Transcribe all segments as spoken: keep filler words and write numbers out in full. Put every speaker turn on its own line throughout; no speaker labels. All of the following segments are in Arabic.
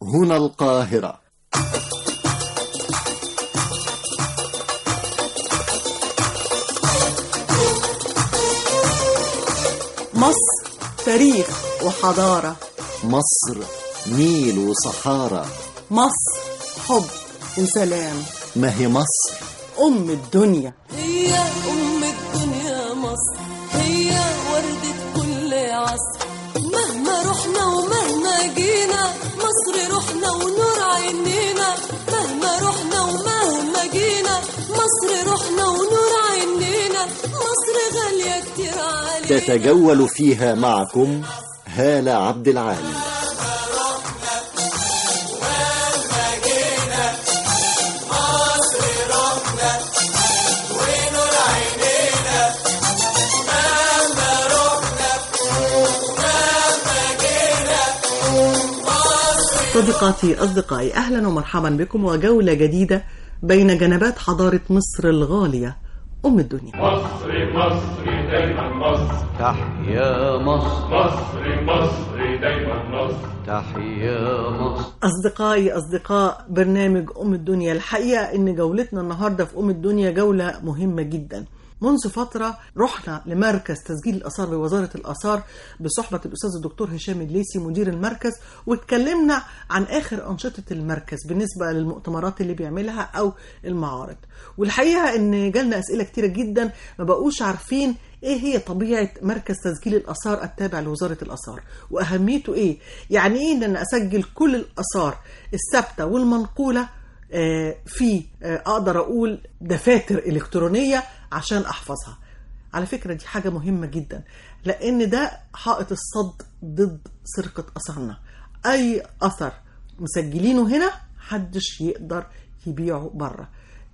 هنا القاهرة.
مصر تاريخ وحضارة،
مصر نيل وصحارى،
مصر حب وسلام.
ما هي مصر؟
أم الدنيا.
هي أم الدنيا مصر، هي وردة كل عصر. مهما رحنا ومهما جينا مصر روحنا ونور عينينا. مهما رحنا ومهما جينا مصر روحنا ونور عينينا. مصر غالية كتير علينا.
تتجول فيها معكم هالة عبد العال.
صديقاتي أصدقائي، أهلا ومرحبا بكم وجولة جديدة بين جنبات حضارة مصر الغالية أم الدنيا.
مصر مصر دايما مصر،
تحيا مصر.
مصر مصر دايما مصر،
تحيا مصر.
أصدقائي أصدقاء برنامج أم الدنيا، الحقيقة إن جولتنا النهاردة في أم الدنيا جولة مهمة جدا. منذ فترة رحنا لمركز تسجيل الآثار بوزارة الآثار بصحبة الأستاذ الدكتور هشام الليثي مدير المركز، واتكلمنا عن آخر أنشطة المركز بالنسبة للمؤتمرات اللي بيعملها أو المعارض. والحقيقة إن جالنا أسئلة كتيرة جدا ما بقوش عارفين إيه هي طبيعة مركز تسجيل الآثار التابع لوزارة الآثار وأهميته إيه. يعني إيه إن أنا أسجل كل الآثار الثابتة والمنقولة في أقدر أقول دفاتر إلكترونية عشان أحفظها. على فكرة دي حاجة مهمة جدا، لأن ده حائط الصد ضد سرقة أثرنا. أي أثر مسجلينه هنا حدش يقدر يبيعه بره.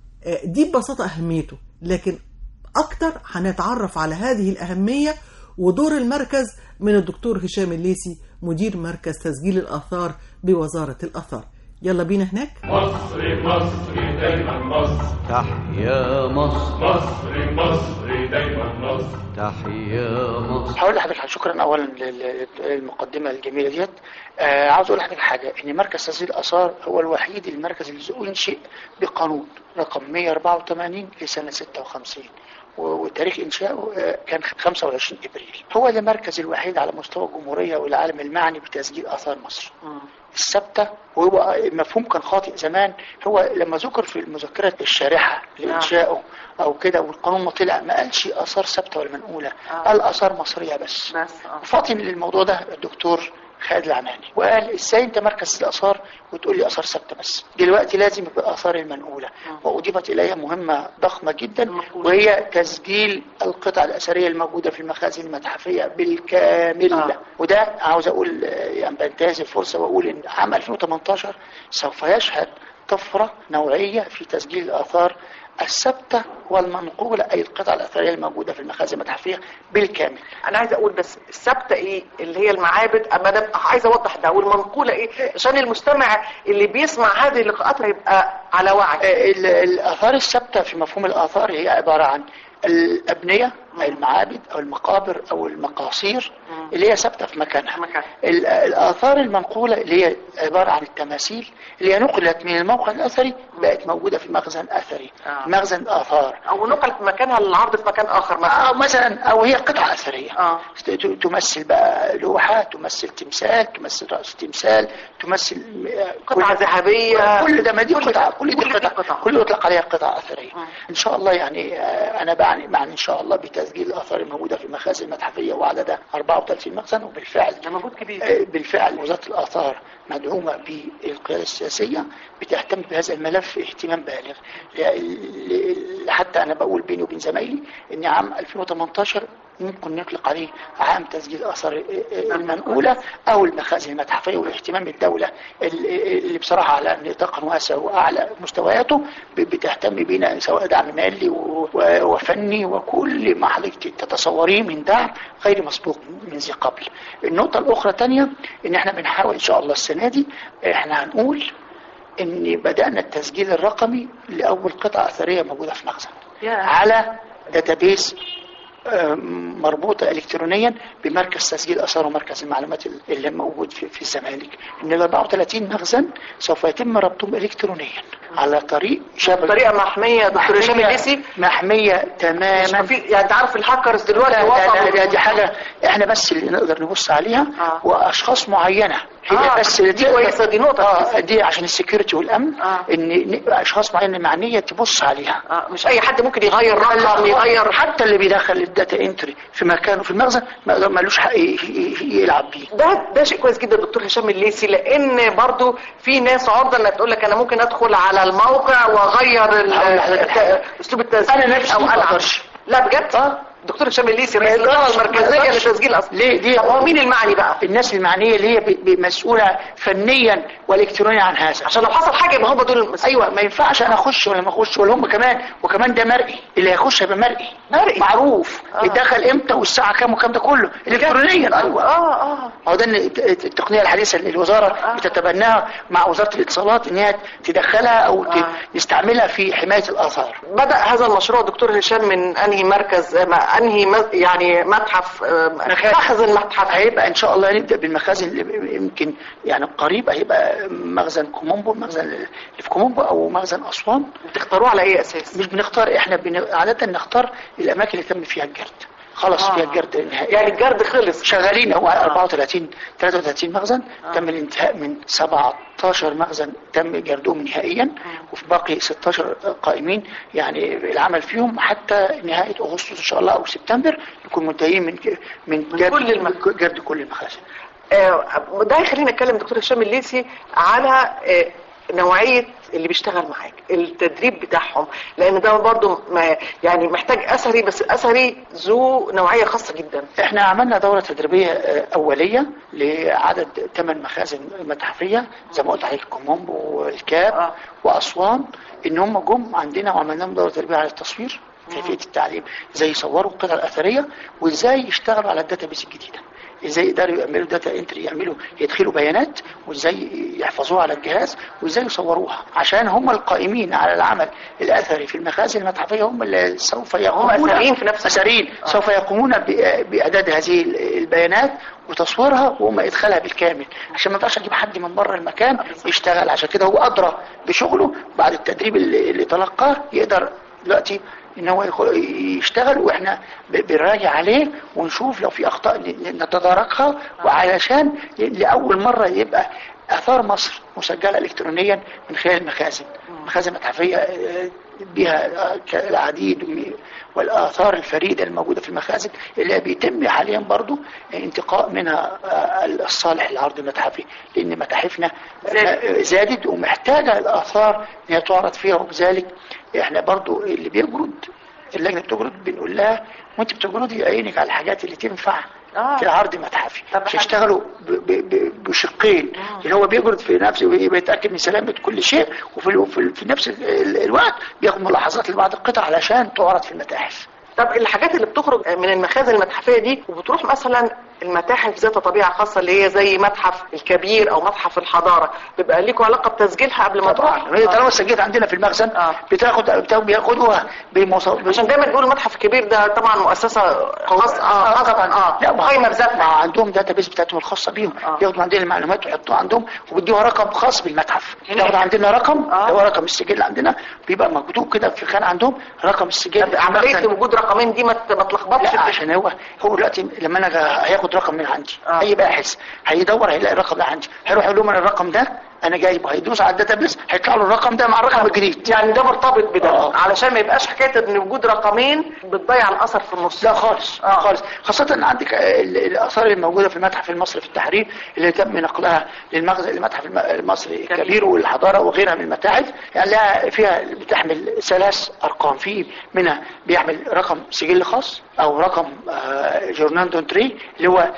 دي ببساطة أهميته، لكن أكتر هنتعرف على هذه الأهمية ودور المركز من الدكتور هشام الليثي مدير مركز تسجيل الآثار بوزارة الآثار. يلا بينا هناك.
مصر مصر دايما مصر،
تحيا مصر.
مصر مصر دايما مصر،
تحيا مصر.
هقول لحضرتك شكرا اولا للمقدمه الجميله ديت. آه عاوز اقول لحضرتك حاجه، ان مركز تسجيل الاثار هو الوحيد المركز اللي انشئ بقانون رقم مئة وأربعة وثمانين لسنه ستة وخمسين، وتاريخ إنشاؤه كان خمسة وعشرين إبريل. هو ده المركز الوحيد على مستوى الجمهورية والعالم المعني بتسجيل آثار مصر الثابتة. وهو مفهوم كان خاطئ زمان، هو لما ذكر في المذكرة الشارحة لإنشاؤه أو كده والقانون ما طلع ما قالش آثار ثابتة ولا منقولة، قال آثار مصرية بس. فاطن للموضوع ده الدكتور خالد العناني وقال ازاي انت مركز الاثار وتقول لي اثار ثابته بس؟ دلوقتي لازم يبقى اثار المنقوله. واضيفت اليها مهمه ضخمه جدا، وهي تسجيل القطع الاثريه الموجوده في المخازن المتحفيه بالكامل. آه. وده عاوز اقول يعني بنتهز الفرصه واقول ان عام ألفين وثمانية عشر سوف يشهد طفره نوعيه في تسجيل الاثار الثابته والمنقوله، اي القطع الاثريه الموجوده في المخازن المتحفيه بالكامل.
انا عايزه اقول بس الثابته ايه اللي هي المعابد، اما انا عايزه اوضح ده، والمنقوله ايه عشان المستمع اللي بيسمع هذه اللقاءات يبقى على وعي.
الاثار الثابته في مفهوم الاثار هي عباره عن الابنيه أي المعابد أو المقابر أو المقاصير اللي هي ثابتة في مكانها. مكان. الآثار المنقولة اللي هي عبارة عن التماثيل اللي هي نقلت من الموقع الأثري بقت موجودة في مخزن أثري. آه. مخزن آثار
أو نقلت مكانها للعرض في مكان آخر مثلا.
أو مثلا أو هي قطعة أثرية. آه. تمثل بقى لوحة، تمثل تمثال، تمثل رأس تمثال، تمثل
قطعة ذهبية.
كل ده ما دي قطعة، كل دي قطعة، كل يطلق عليها قطعة أثرية. آه. إن شاء الله يعني أنا بعني معني إن شاء الله بتسجيل الآثار الموجودة في المخازن المتحفية وعددها أربعة وثلاثين مخزن. وبالفعل
ده مجهود كبير.
بالفعل وزارة الآثار مدعومة بالقيادة السياسية بتهتم بهذا الملف اهتمام بالغ. حتى أنا بقول بيني وبين زمايلي إن عام ألفين وثمانية عشر ممكن نطلق عليه عام تسجيل الآثار المنقولة أو المخازن المتحفية، والاهتمام الدولة اللي بصراحة على نطاق واسع وأعلى مستوياته بتهتم بينا سواء دعم مالي وفني وكل ما حضرتك تتصوريه من دعم غير مسبوق من ذي قبل. النقطة الأخرى تانية إن احنا بنحاول إن شاء الله السنة دي احنا هنقول إن بدأنا التسجيل الرقمي لأول قطعة أثرية موجودة في مخزن على داتابيس مربوطة إلكترونيا بمركز تسجيل آثار ومركز المعلومات اللي موجود في, في الزمالك. إن ال أربعة وثلاثين مخزن سوف يتم ربطهم إلكترونيا على طريق شبكة
طريقة محمية. دكتور هشام الليثي
محمية تماما.
في يعني انت عارف الهاكرز دلوقتي
وصلوا دي حاجة احنا بس اللي نقدر نبص عليها آه. واشخاص معينة هي آه. بس
دي كويسة، دي نقطة
آه. دي عشان السكيورتي والامن آه. ان اشخاص معينة معنية تبص عليها
آه. مش اي حد ممكن يغير رقم يغير.
حتى اللي بيدخل الداتا انتري في مكانه في المخزن ما مالوش حق يلعب بيه.
ده ده شيء كويس جدا دكتور هشام الليثي، لان برضو في ناس عرضة انها تقول لك انا ممكن ادخل على الموقع واغير اسلوب التسجيل
انا نفسي ما اقدرش.
لا بجد اه دكتور هشام الليثي رئيس الاداره المركزيه لتسجيل اصلا.
ليه دي
هو مين المعني بقى؟
الناس المعنيه اللي هي مسؤوله فنيا والكترونيا عن هذا،
عشان لو حصل حاجه يبقى هم دول المسؤولين.
ايوه ما ينفعش انا اخش ولا ما اخش ولا هم كمان، وكمان ده مرئي، اللي هيخش هيبقى مرئي
مرئي
معروف آه. يدخل امتى والساعه كام والكلام ده كله الكترونيا. ايوه
اه اه
هو ده التقنيه الحديثه اللي الوزاره آه. بتتبناها مع وزاره الاتصالات ان هي تدخلها او آه. تستعملها في حمايه الاثار.
بدا هذا المشروع دكتور هشام من انهي مركز انهي يعني متحف مخازن متحف؟
هيبقى ان شاء الله نبدا بالمخازن اللي يمكن يعني قريب هيبقى مخزن كومومبو، المخزن اللي في كومومبو او مخزن اسوان.
بتختاروه على اي اساس؟
مش بنختار احنا بن... عاده نختار الاماكن اللي تم فيها الجرد خلص آه. فيها الجرد النهائي،
يعني الجرد خلص
شغالين. هو آه. أربعة وثلاثين ثلاثة وثلاثين مخزن آه. تم الانتهاء من سبعة عشر مخزن تم جردهم نهائيا آه. وفي باقي ستة عشر قائمين، يعني العمل فيهم حتى نهايه اغسطس ان شاء الله او سبتمبر يكون منتهيين من من,
من جرد كل الم...
جرد كل المخازن.
آه ده يخلينا نتكلم دكتور هشام الليثي على آه نوعية اللي بيشتغل معاك، التدريب بتاعهم، لان ده برضو ما يعني محتاج اثري، بس اثري ذو نوعية خاصة جدا.
احنا عملنا دورة تدريبية اولية لعدد ثمان مخازن متحفية زي ما قلت عليك، كومومبو والكاب آه. واسوان، ان هم جم عندنا وعملنا لهم دورة تدريبية على التصوير، كيفية التعليم، ازاي يصوروا القطع الاثريه وازاي يشتغلوا على الداتابيس الجديدة، ازاي يقدروا يعملوا داتا انتري، يعملوا يدخلوا بيانات وازاي يحفظوها على الجهاز وازاي يصوروها، عشان هم القائمين على العمل الاثري في المخازن المتحفيه هم اللي سوف يقومون
اثريين في نفس
اثريين آه. سوف يقومون باعداد هذه البيانات وتصويرها وهم ادخالها بالكامل، عشان ما ينفعش اجيب حد من بره المكان يشتغل. عشان كده هو ادرى بشغله بعد التدريب اللي, اللي تلقاه يقدر دلوقتي ان هو يشتغل، واحنا بنراجع عليه ونشوف لو في اخطاء نتداركها، وعلشان لاول مره يبقى اثار مصر مسجله الكترونيا من خلال المخازن، مخازن متحفيه بها العديد والاثار الفريده الموجوده في المخازن اللي بيتم حاليا برضو انتقاء منها الصالح للعرض المتحفي، لان متاحفنا زادت ومحتاجه الاثار ان تعرض فيها، وبذلك احنا برضو اللي بيجرد اللجنه بتجرد بنقول لها وانت بتجردي عينك على الحاجات اللي تنفع آه. في العرض المتحفي، مش يشتغلوا بشقين، اللي هو بيجرد في نفسه بيتاكد من سلامه كل شيء، وفي في نفس الوقت بياخد ملاحظات لبعض القطع علشان تعرض في المتاحف.
طب الحاجات اللي بتخرج من المخازن المتحفيه دي وبتروح مثلا المتاحف ذات طبيعه خاصه اللي هي زي متحف الكبير او متحف الحضاره، بيبقى ليكوا علاقه بتسجيلها قبل ما تروح؟
هي طالما سجلت عندنا في المخزن آه. بتاخد بياخدوها بمصادر،
عشان دايما بيقولوا المتحف الكبير ده طبعا مؤسسه خاصه اه طبعا اه لا قايمه بذاتها،
عندهم داتا بيس بتاعتهم الخاصه بيهم آه. ياخدوا عندنا المعلومات ويحطوها عندهم وبيدوها رقم خاص بالمتحف، ياخدوا عندنا رقم آه. هو رقم السجل عندنا بيبقى مكتوب كده في خانه عندهم رقم السجل.
عمليه وجود رقمين دي ما تلخبطش؟
لا عشان هو هو دلوقتي لما انا هياخد رقم من عندي آه. اي باحث هيدور هيلاقي الرقم ده عندي، هيروح يقول لهم انا الرقم ده انا جايبه، هيدوس على الداتابيس هيطلع له الرقم ده مع الرقم الجديد،
يعني ده مرتبط بده آه. علشان ما يبقاش حكايه ان وجود رقمين بتضيع الاثر في النص.
لا خالص آه. خالص، خاصه ان عندك الاثار الموجوده في المتحف المصري في التحرير اللي تم نقلها للمخزن المتحف المصري الكبير والحضاره وغيرها من المتاحف، يعني لها فيها بتحمل ثلاث ارقام، في منها بيعمل رقم سجل خاص او رقم آه جورنال دونتري اللي هو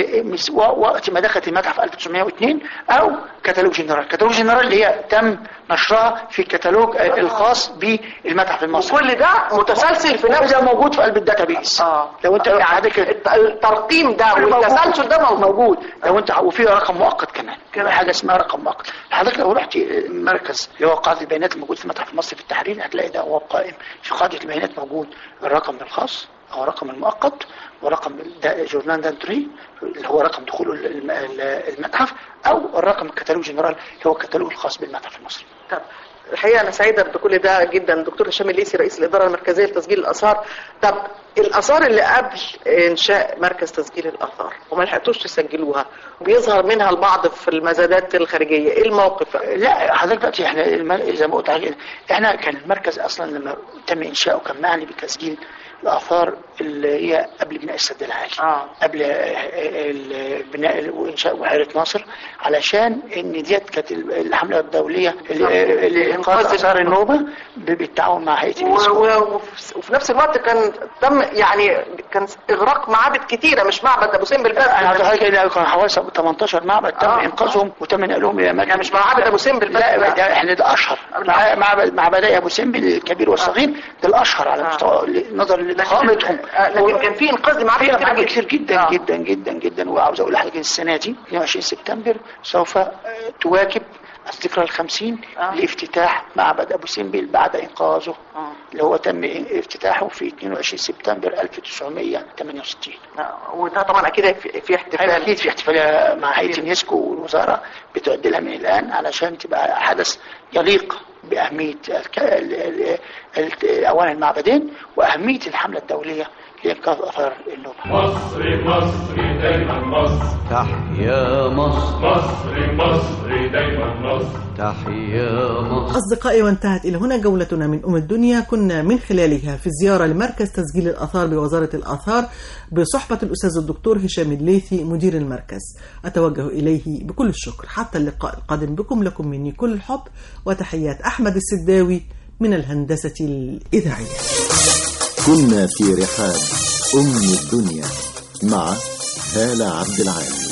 وقت ما دخلت المتحف ألف وتسعمائة واثنين، او كتالوج جنرال. كتالوج جنرال اللي هي تم نشرها في الكتالوج آه. الخاص بالمتحف المصري،
وكل ده متسلسل في نفس
ده موجود في قلب الداتابيس
اه
لو انت
عندك الترقيم ده والتسلسل ده موجود,
موجود. لو انت وفيه رقم مؤقت كمان كمان حاجه اسمها رقم مؤقت. حضرتك لو رحت المركز اللي هو قاعده البيانات الموجود في المتحف المصري في التحرير هتلاقي ده هو قائم في قاعده البيانات موجود الرقم الخاص أو رقم المؤقت، ورقم جورنال دانتري اللي هو رقم دخول المتحف، أو الرقم الكتالوج جنرال اللي هو الكتالوج الخاص بالمتحف المصري.
طب الحقيقه انا سعيده بكل ده جدا. دكتور هشام الليثي رئيس الاداره المركزيه لتسجيل الاثار، طب الاثار اللي قبل انشاء مركز تسجيل الاثار وما لحقتوش تسجلوها وبيظهر منها البعض في المزادات الخارجيه، ايه الموقف؟
لا حضرتك دلوقتي احنا زي ما قلت احنا كان المركز اصلا لما تم انشاؤه كان معني بتسجيل الاثار اللي هي قبل بناء السد العالي، آه. قبل بناء وانشاء بحيره ناصر، علشان ان ديت كانت الحمله الدوليه لانقاذ اثار النوبه بالتعاون مع هيئه اليونسكو.
وفي نفس الوقت كان تم يعني كان اغراق معابد كتيره، مش معبد ابو سمبل بس.
انا حضرتك كان حوالي ثمانية عشر معبد تم آه. انقاذهم وتم نقلهم الى اماكن،
يعني مش معبد ابو سمبل بس.
لا ده احنا ده اشهر معبد معبدي ابو سمبل الكبير والصغير، ده الاشهر على مستوى نظر لضخامتهم.
لكن كان في انقاذ معابد
كتير جدا آه. جدا جدا جدا. وعاوز اقول لحضرتك السنه دي اثنين وعشرين سبتمبر سوف تواكب الذكرى الخمسين آه. لافتتاح معبد ابو سمبل بعد انقاذه آه. اللي هو تم افتتاحه في اثنين وعشرين سبتمبر ألف وتسعمائة وثمانية وستين.
آه. وده طبعا اكيد في احتفال،
اكيد في احتفال مع هيئه اليونسكو والوزاره بتعد لها من الان علشان تبقى حدث يليق باهميه اولا المعبدين واهميه الحمله الدوليه لإنقاذ آثار النوبة.
مصر مصر دايما مصر،
تحيا مصر.
مصر مصر دايما مصر،
تحيا مصر.
أصدقائي، وانتهت إلى هنا جولتنا من أم الدنيا، كنا من خلالها في زيارة لمركز تسجيل الآثار بوزارة الآثار بصحبة الأستاذ الدكتور هشام الليثي مدير المركز. أتوجه إليه بكل الشكر. حتى اللقاء القادم بكم، لكم مني كل الحب وتحيات أحمد السداوي من الهندسة الإذاعية.
كنا في رحاب أم الدنيا مع هالة عبد العال.